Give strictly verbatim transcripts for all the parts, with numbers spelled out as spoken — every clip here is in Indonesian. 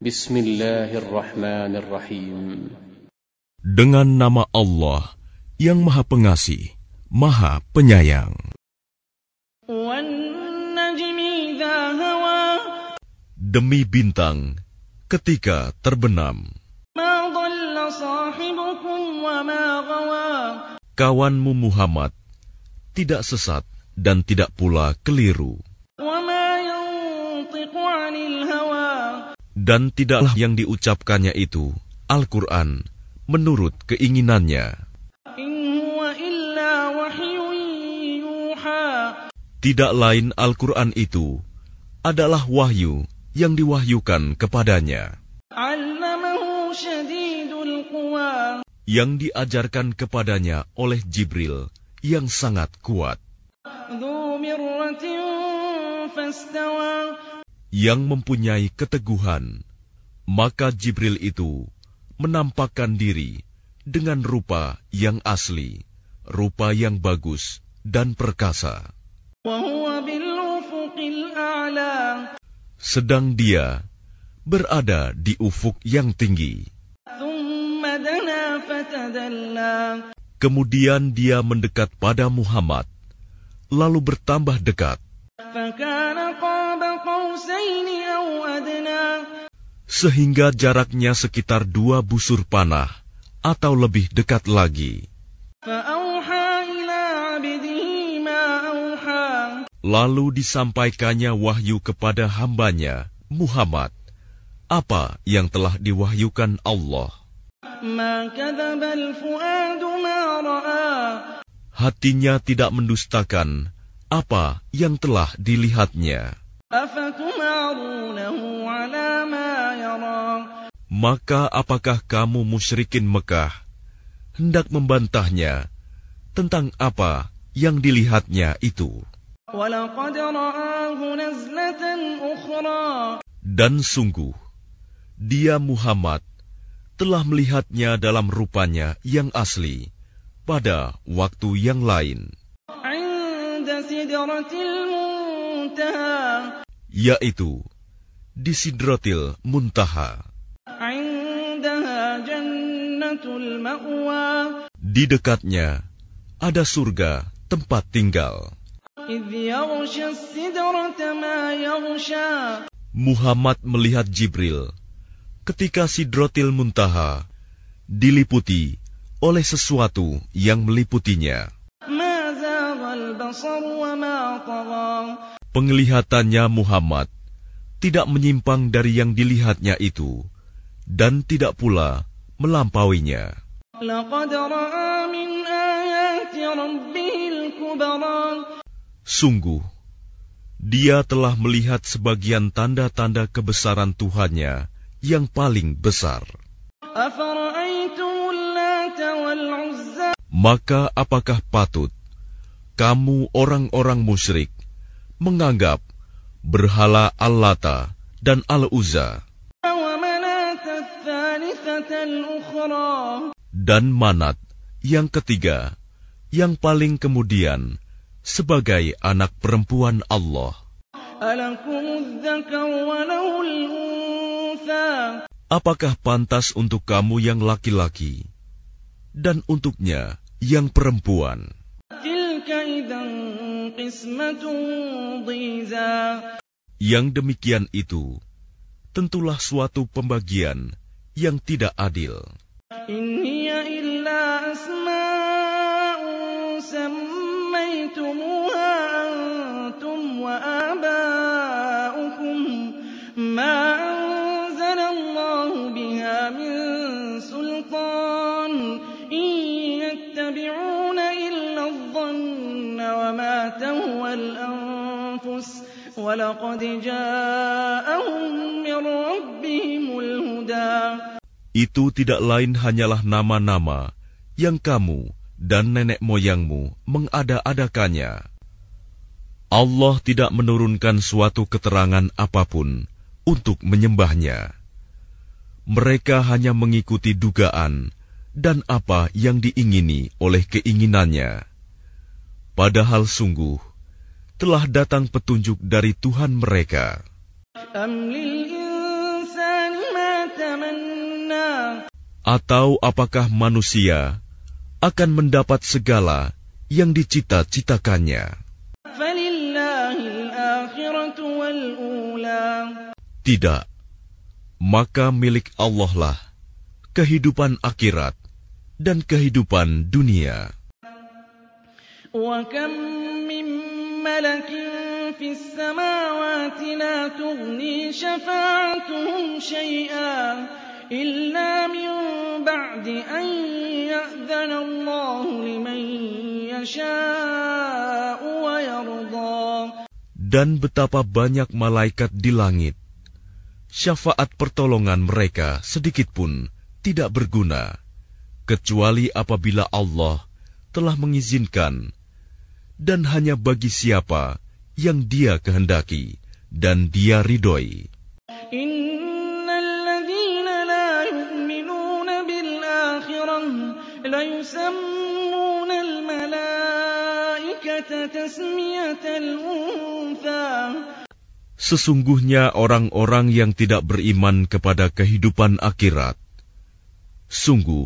Bismillahirrahmanirrahim. Dengan nama Allah yang Maha Pengasih, Maha Penyayang. Demi bintang ketika terbenam. Kawanmu Muhammad tidak sesat dan tidak pula keliru. Dan tidaklah yang diucapkannya itu, Al-Quran, menurut keinginannya. Tidak lain Al-Quran itu adalah wahyu yang diwahyukan kepadanya, yang diajarkan kepadanya oleh Jibril yang sangat kuat, yang mempunyai keteguhan. Maka Jibril itu menampakkan diri dengan rupa yang asli, rupa yang bagus dan perkasa. Sedang dia berada di ufuk yang tinggi. Kemudian dia mendekat pada Muhammad, lalu bertambah dekat. Sehingga jaraknya sekitar dua busur panah atau lebih dekat lagi. Lalu disampaikannya wahyu kepada hambanya, Muhammad, apa yang telah diwahyukan Allah. Hatinya tidak mendustakan apa yang telah dilihatnya. Maka apakah kamu musyrikin Mekah hendak membantahnya tentang apa yang dilihatnya itu? Dan sungguh, dia Muhammad telah melihatnya dalam rupanya yang asli pada waktu yang lain, yaitu di Sidratil Muntaha. Di dekatnya ada surga tempat tinggal. Muhammad melihat Jibril ketika Sidratil Muntaha diliputi oleh sesuatu yang meliputinya. Penglihatannya Muhammad tidak menyimpang dari yang dilihatnya itu, dan tidak pula melampauinya. Sungguh, dia telah melihat sebagian tanda-tanda kebesaran Tuhannya yang paling besar. Maka apakah patut kamu orang-orang musyrik menganggap berhala Al-Lata dan Al-Uzza dan Manat yang ketiga, yang paling kemudian, sebagai anak perempuan Allah? Apakah pantas untuk kamu yang laki-laki dan untuknya yang perempuan? Yang demikian itu tentulah suatu pembagian yang tidak adil. Itu tidak lain hanyalah nama-nama yang kamu dan nenek moyangmu mengada-adakannya. Allah tidak menurunkan suatu keterangan apapun untuk menyembahnya. Mereka hanya mengikuti dugaan dan apa yang diingini oleh keinginannya. Padahal sungguh telah datang petunjuk dari Tuhan mereka. Atau apakah manusia akan mendapat segala yang dicita-citakannya? Tidak, maka milik Allah lah kehidupan akhirat dan kehidupan dunia. وَكَمْ مِنْ مَلَكٍ فِي السَّمَاوَاتِ لَا تُغْنِي شَفَاعَتُهُمْ شَيْئًا إِلَّا مِنْ بَعْدِ أَنْ يَأْذَنَ اللَّهُ لِمَنْ يَشَاءُ وَيَرْضَى. Dan betapa banyak malaikat di langit, syafaat pertolongan mereka sedikitpun tidak berguna, kecuali apabila Allah telah mengizinkan, dan hanya bagi siapa yang Dia kehendaki dan Dia ridhoi. Innal ladzina la yu'minuna bil akhirah la yusammuna al malaikata tasmiyatal untha. Sesungguhnya orang-orang yang tidak beriman kepada kehidupan akhirat, sungguh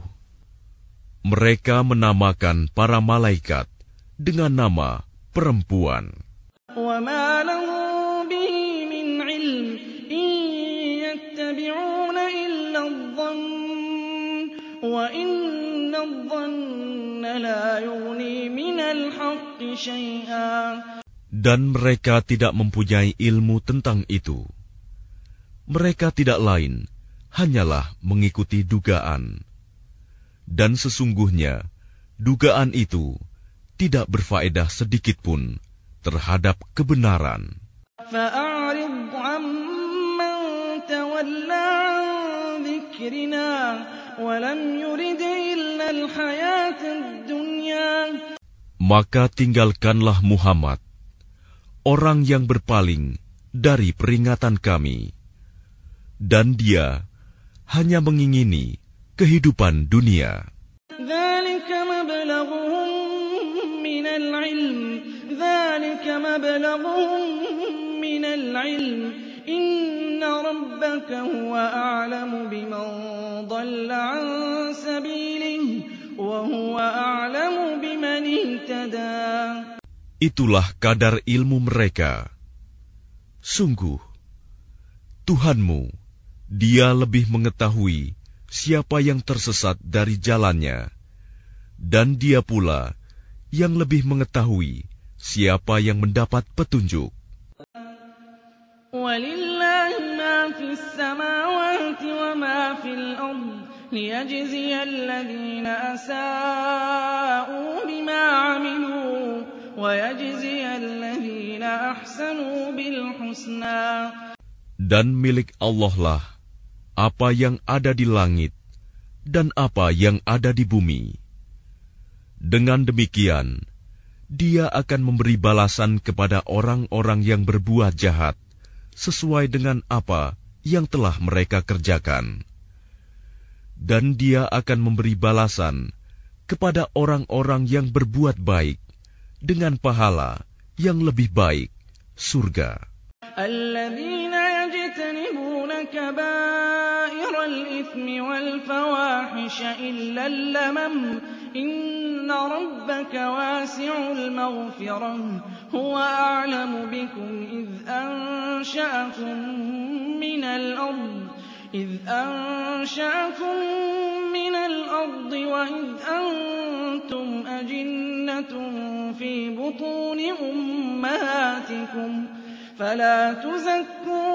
mereka menamakan para malaikat dengan nama perempuan. وَمَا لَهُم بِهِ مِنْ عِلْمٍ إِنْ يَتَّبِعُونَ إِلَّا الظَّنَّ وَإِنَّ الظَّنَّ لَا يُغْنِي مِنَ الْحَقِّ شَيْئًا. Dan mereka tidak mempunyai ilmu tentang itu. Mereka tidak lain hanyalah mengikuti dugaan. Dan sesungguhnya dugaan itu tidak berfaedah sedikitpun terhadap kebenaran. فَأَعْرِضْ عَمَّنْ تَوَلَّى عَنْ ذِكْرِنَا وَلَمْ يُرِدْ إِلَّا الْحَيَاةَ الدُّنْيَا. Maka tinggalkanlah Muhammad, orang yang berpaling dari peringatan kami, dan dia hanya mengingini kehidupan dunia. ذَلِكَ مَبْلَغُهُم مِّنَ الْعِلْمِ ذَلِكَ مَبْلَغُهُم مِّنَ الْعِلْمِ إِنَّ رَبَّكَ هُوَ أَعْلَمُ بِمَنْ ضَلَّ عَنْ سَبِيلِهِ وَهُوَ أَعْلَمُ بِمَنِ اهْتَدَى. Itulah kadar ilmu mereka. Sungguh, Tuhanmu, Dia lebih mengetahui siapa yang tersesat dari jalannya, dan Dia pula yang lebih mengetahui siapa yang mendapat petunjuk. وَلِلَّهِ مَا فِي السَّمَاوَاتِ وَمَا فِي الْأَرْضِ لِيَجْزِيَ الَّذِينَ أَسَاءُوا بِمَا عَمِلُوا وَيَجْزِيَ الَّذِينَ أَحْسَنُوا بِالْحُسْنَى. Dan milik Allah lah apa yang ada di langit dan apa yang ada di bumi. Dengan demikian, Dia akan memberi balasan kepada orang-orang yang berbuat jahat sesuai dengan apa yang telah mereka kerjakan. Dan Dia akan memberi balasan kepada orang-orang yang berbuat baik dengan pahala yang lebih baik, surga. Alladzina yajtanibuna kaba'ira al-ithmi wal-fawahisha illa al-lamam inna rabbaka wasi'ul maghfirah huwa a'lamu bikum idh ansha'akum minal ard idh ansha'akum minal ard wa idh antum ajinnatun fi butuni ummahatikum فلا تزكوا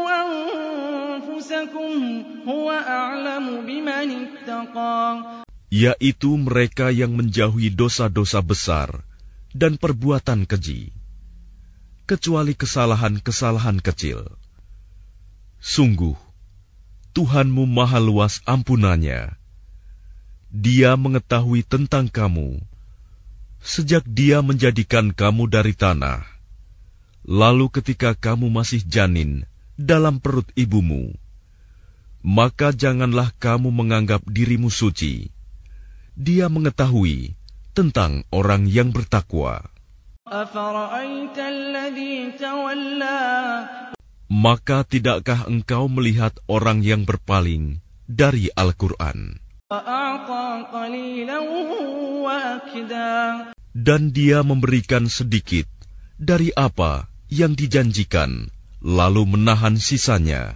أنفسكم هو أعلم بمن اتقى. Yaitu mereka yang menjauhi dosa-dosa besar dan perbuatan keji, kecuali kesalahan-kesalahan kecil. Sungguh, Tuhanmu maha luas ampunannya. Dia mengetahui tentang kamu sejak Dia menjadikan kamu dari tanah, lalu ketika kamu masih janin dalam perut ibumu, maka janganlah kamu menganggap dirimu suci. Dia mengetahui tentang orang yang bertakwa. Maka tidakkah engkau melihat orang yang berpaling dari Al-Quran? وَأَعْطَىٰ قَلِيلًا وَأَكْدَىٰ Dan dia memberikan sedikit dari apa yang dijanjikan, lalu menahan sisanya.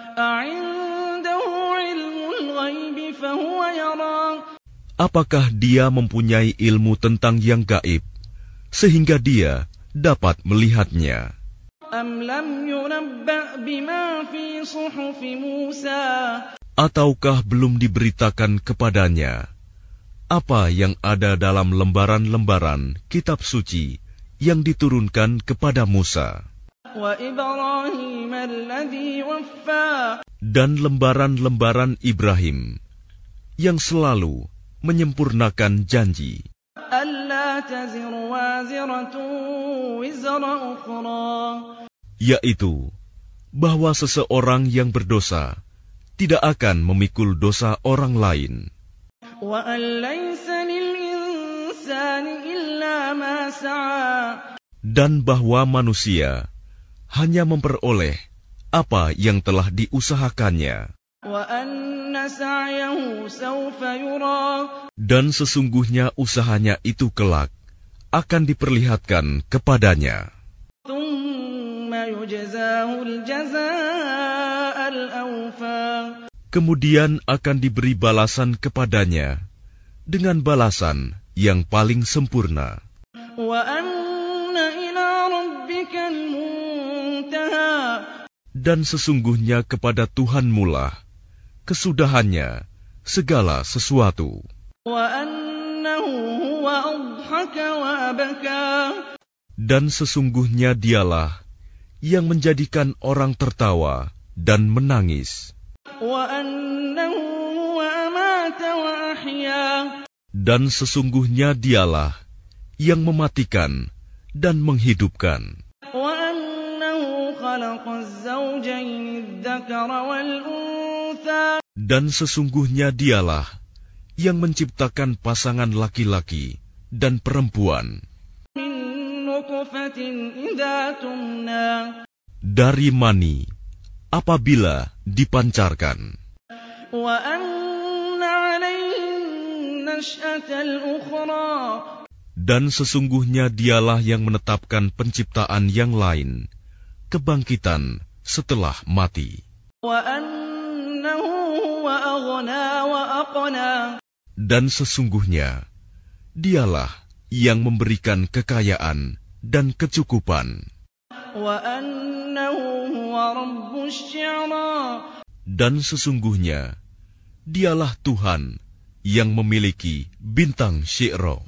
أَعِندَهُ عِلْمُ الْغَيْبِ فَهُوَ يَرَىٰ Apakah dia mempunyai ilmu tentang yang gaib, sehingga dia dapat melihatnya? أَمْ لَمْ يُنَبَّأْ بِمَا فِي صُحُفِ مُوسَىٰ Ataukah belum diberitakan kepadanya apa yang ada dalam lembaran-lembaran kitab suci yang diturunkan kepada Musa, وَإِبْرَاهِيمَ الَّذِي وَفَّىٰ dan lembaran-lembaran Ibrahim yang selalu menyempurnakan janji, أَلَّا تَزِرُ وَازِرَةٌ وِزْرَ أُخْرَىٰ yaitu bahwa seseorang yang berdosa tidak akan memikul dosa orang lain, وَأَن لَّيْسَ لِلْإِنسَانِ إِلَّا مَا سَعَىٰ dan bahwa manusia hanya memperoleh apa yang telah diusahakannya, وَأَنَّ سَعْيَهُ سَوْفَ يُرَىٰ dan sesungguhnya usahanya itu kelak akan diperlihatkan kepadanya. ثُمَّ يُجْزَاهُ الْجَزَاءَ الْأَوْفَىٰ Kemudian akan diberi balasan kepadanya dengan balasan yang paling sempurna. وَأَنَّ إِلَىٰ رَبِّكَ الْمُنتَهَىٰ Dan sesungguhnya kepada Tuhanmu lah kesudahannya segala sesuatu. وَأَنَّهُ هُوَ أَضْحَكَ وَأَبْكَىٰ Dan sesungguhnya dialah yang menjadikan orang tertawa dan menangis. وَأَنَّهُ هُوَ أَمَاتَ وَأَحْيَا Dan sesungguhnya dialah yang mematikan dan menghidupkan. وَأَنَّهُ خَلَقَ الزَّوْجَيْنِ الذَّكَرَ وَالْأُنثَىٰ Dan sesungguhnya dialah yang menciptakan pasangan laki-laki dan perempuan مِن نُّطْفَةٍ إِذَا تُمْنَىٰ dari mani apabila dipancarkan. وَأَنَّ عَلَيْهِ النَّشْأَةَ الْأُخْرَىٰ Dan sesungguhnya dialah yang menetapkan penciptaan yang lain, kebangkitan setelah mati. وَأَنَّهُ هُوَ أَغْنَىٰ وَأَقْنَىٰ Dan sesungguhnya dialah yang memberikan kekayaan dan kecukupan. وَأَنَّهُ هُوَ رَبُّ الشِّعْرَىٰ Dan sesungguhnya dialah Tuhan yang memiliki bintang Syi'ra.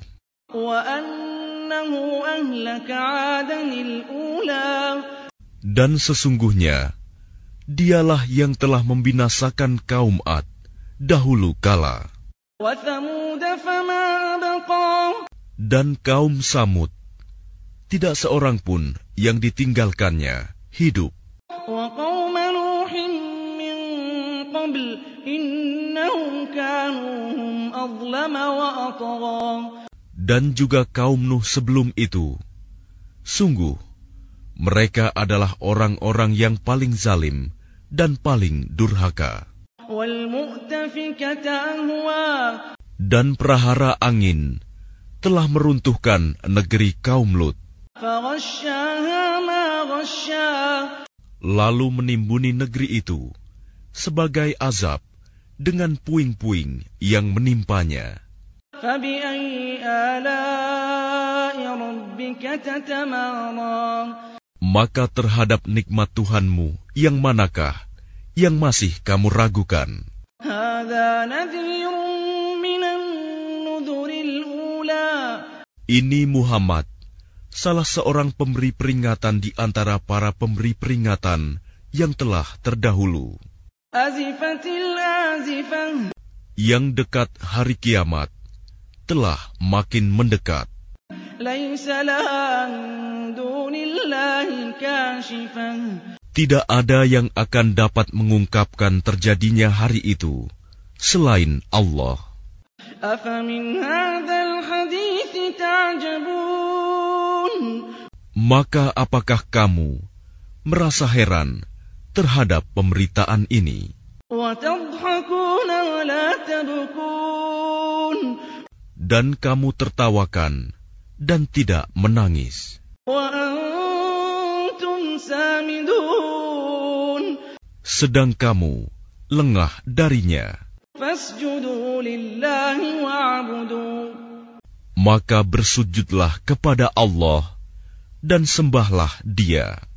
وَأَنَّهُ أَهْلَكَ عَادًا الْأُولَىٰ Dan sesungguhnya dialah yang telah membinasakan kaum Ad dahulu kala. وَثَمُودَ فَمَا أَبْقَىٰ Dan kaum Samud, tidak seorang pun yang ditinggalkannya hidup. وَقَوْمَ نُوحٍ مِّن قَبْلُ إِنَّهُمْ كَانُوا هُمْ أَظْلَمَ وَأَطْغَىٰ Dan juga kaum Nuh sebelum itu. Sungguh, mereka adalah orang-orang yang paling zalim dan paling durhaka. وَالْمُؤْتَفِكَةَ أَهْوَىٰ Dan prahara angin telah meruntuhkan negeri kaum Lut, فَغَشَّاهَا مَا غَشَّىٰ lalu menimbuni negeri itu sebagai azab dengan puing-puing yang menimpanya. فَبِأَيِّ آلَاءِ رَبِّكَ تَتَمَارَىٰ Maka terhadap nikmat Tuhanmu yang manakah yang masih kamu ragukan? هَٰذَا نَذِيرٌ مِّنَ النُّذُرِ الْأُولَىٰ Ini Muhammad, salah seorang pemberi peringatan di antara para pemberi peringatan yang telah terdahulu. أَزِفَتِ الْآزِفَةُ Yang dekat hari kiamat telah makin mendekat. لَيْسَ لَهَا مِن دُونِ اللَّهِ كَاشِفَةٌ Tidak ada yang akan dapat mengungkapkan terjadinya hari itu selain Allah. أَفَمِنْ هَٰذَا الْحَدِيثِ تَعْجَبُونَ Maka apakah kamu merasa heran terhadap pemberitaan ini? وتضحكون ولا تبكون Dan kamu tertawakan dan tidak menangis. وأنتم سامدون Sedang kamu lengah darinya. فاسجدوا لله واعبدوا Maka bersujudlah kepada Allah dan sembahlah Dia.